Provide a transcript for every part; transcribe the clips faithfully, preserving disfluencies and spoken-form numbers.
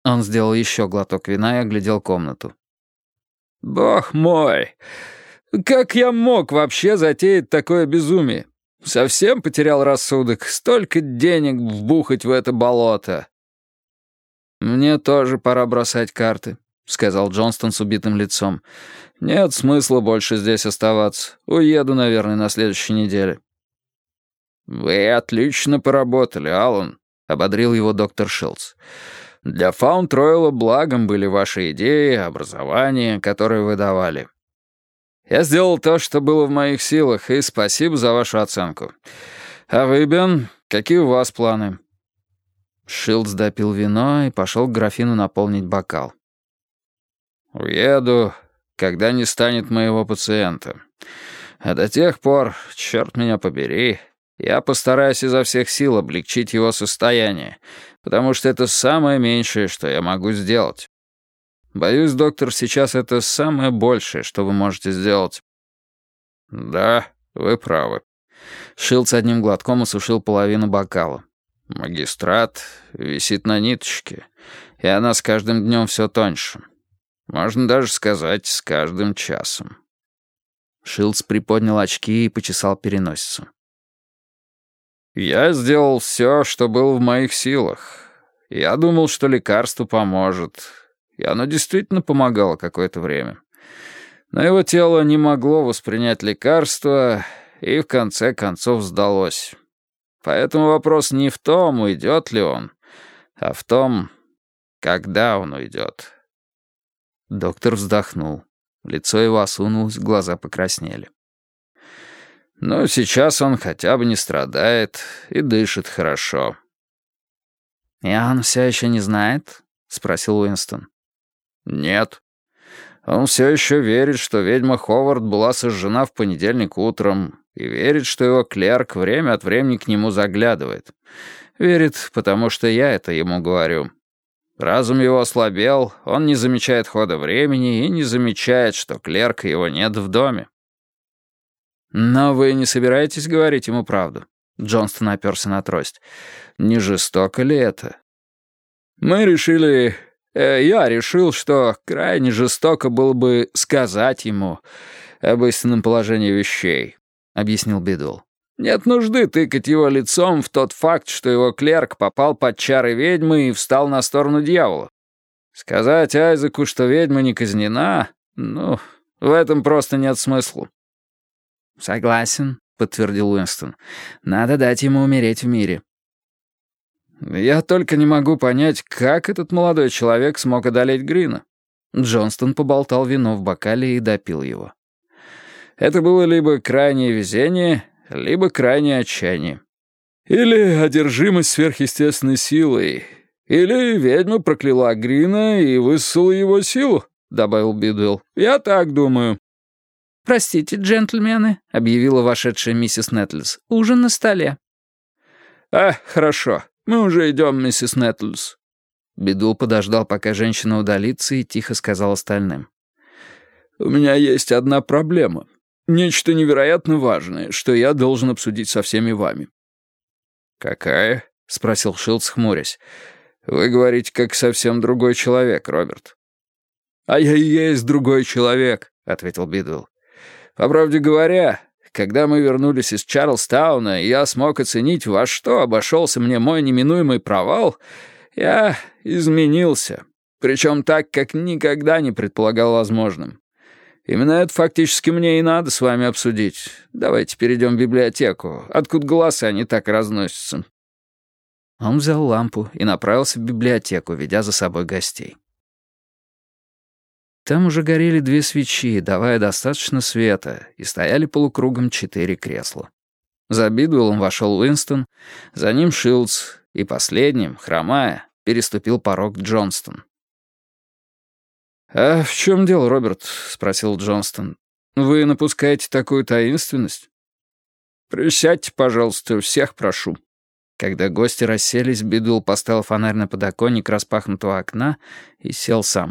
Он сделал еще глоток вина и оглядел комнату. «Бог мой! Как я мог вообще затеять такое безумие? Совсем потерял рассудок. Столько денег вбухать в это болото!» «Мне тоже пора бросать карты», — сказал Джонстон с убитым лицом. «Нет смысла больше здесь оставаться. Уеду, наверное, на следующей неделе». «Вы отлично поработали, Аллан», — ободрил его доктор Шилдс. «Для Фаунд-Ройла благом были ваши идеи, образование, которое вы давали. Я сделал то, что было в моих силах, и спасибо за вашу оценку. А вы, Бен, какие у вас планы?» Шилдс допил вино и пошел к графину наполнить бокал. «Уеду, когда не станет моего пациента. А до тех пор, черт меня побери, я постараюсь изо всех сил облегчить его состояние, потому что это самое меньшее, что я могу сделать. Боюсь, доктор, сейчас это самое большее, что вы можете сделать». «Да, вы правы». Шилдс одним глотком осушил половину бокала. «Магистрат висит на ниточке, и она с каждым днем все тоньше. Можно даже сказать, с каждым часом». Шилдс приподнял очки и почесал переносицу. «Я сделал все, что было в моих силах. Я думал, что лекарство поможет. И оно действительно помогало какое-то время. Но его тело не могло воспринять лекарство, и в конце концов сдалось. Поэтому вопрос не в том, уйдет ли он, а в том, когда он уйдет». Доктор вздохнул. Лицо его осунулось, глаза покраснели. «Но сейчас он хотя бы не страдает и дышит хорошо». «И он все еще не знает?» — спросил Уинстон. «Нет. Он все еще верит, что ведьма Ховард была сожжена в понедельник утром, и верит, что его клерк время от времени к нему заглядывает. Верит, потому что я это ему говорю. Разум его ослабел, он не замечает хода времени и не замечает, что клерка его нет в доме». «Но вы не собираетесь говорить ему правду?» Джонстон оперся на трость. «Не жестоко ли это?» «Мы решили... Э, я решил, что крайне жестоко было бы сказать ему об истинном положении вещей», — объяснил Бидуэлл. «Нет нужды тыкать его лицом в тот факт, что его клерк попал под чары ведьмы и встал на сторону дьявола. Сказать Айзеку, что ведьма не казнена, ну, в этом просто нет смысла». «Согласен», — подтвердил Уинстон. «Надо дать ему умереть в мире». «Я только не могу понять, как этот молодой человек смог одолеть Грина». Джонстон поболтал вино в бокале и допил его. «Это было либо крайнее везение, либо крайнее отчаяние. Или одержимость сверхъестественной силой. Или ведьма прокляла Грина и высосала его силу», — добавил Бидуэлл. «Я так думаю». «Простите, джентльмены», — объявила вошедшая миссис Нетлс. «Ужин на столе». «А, хорошо. Мы уже идем, миссис Нетлс». Бидуэлл подождал, пока женщина удалится, и тихо сказал остальным. «У меня есть одна проблема. Нечто невероятно важное, что я должен обсудить со всеми вами». «Какая?» — спросил Шилдс, хмурясь. «Вы говорите, как совсем другой человек, Роберт». «А я и есть другой человек», — ответил Бидуэлл. «По правде говоря, когда мы вернулись из Чарльстауна, и я смог оценить, во что обошелся мне мой неминуемый провал, я изменился, причем так, как никогда не предполагал возможным. Именно это фактически мне и надо с вами обсудить. Давайте перейдем в библиотеку, откуда голоса не так разносятся». Он взял лампу и направился в библиотеку, ведя за собой гостей. Там уже горели две свечи, давая достаточно света, и стояли полукругом четыре кресла. За Бидуэллом вошел Уинстон, за ним Шилдс, и последним, хромая, переступил порог Джонстон. «А в чем дело, Роберт?» — спросил Джонстон. «Вы напускаете такую таинственность?» «Присядьте, пожалуйста, всех прошу». Когда гости расселись, Бидуэлл поставил фонарь на подоконник распахнутого окна и сел сам.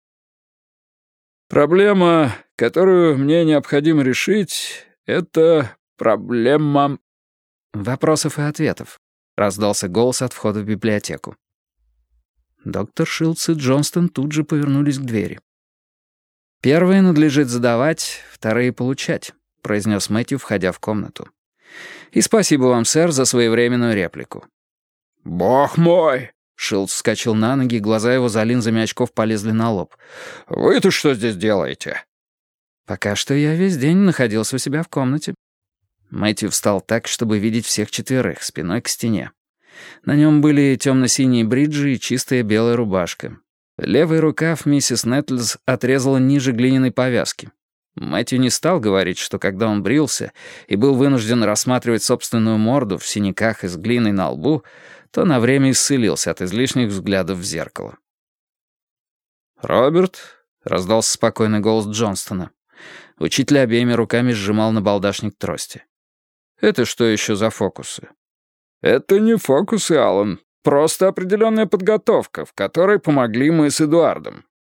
«Проблема, которую мне необходимо решить, это проблема...» «Вопросов и ответов», — раздался голос от входа в библиотеку. Доктор Шилдс и Джонстон тут же повернулись к двери. «Первые надлежит задавать, вторые получать», — произнес Мэтью, входя в комнату. «И спасибо вам, сэр, за своевременную реплику». «Бог мой!» — Шилдс вскочил на ноги, глаза его за линзами очков полезли на лоб. «Вы-то что здесь делаете?» «Пока что я весь день находился у себя в комнате». Мэтью встал так, чтобы видеть всех четверых, спиной к стене. На нем были темно-синие бриджи и чистая белая рубашка. Левый рукав миссис Нетлз отрезала ниже глиняной повязки. Мэтью не стал говорить, что когда он брился и был вынужден рассматривать собственную морду в синяках и с глиной на лбу, то на время исцелился от излишних взглядов в зеркало. «Роберт», — раздался спокойный голос Джонстона. Учитель обеими руками сжимал набалдашник трости. «Это что еще за фокусы?» «Это не фокусы, Аллан. Просто определенная подготовка, в которой помогли мы с Эдуардом.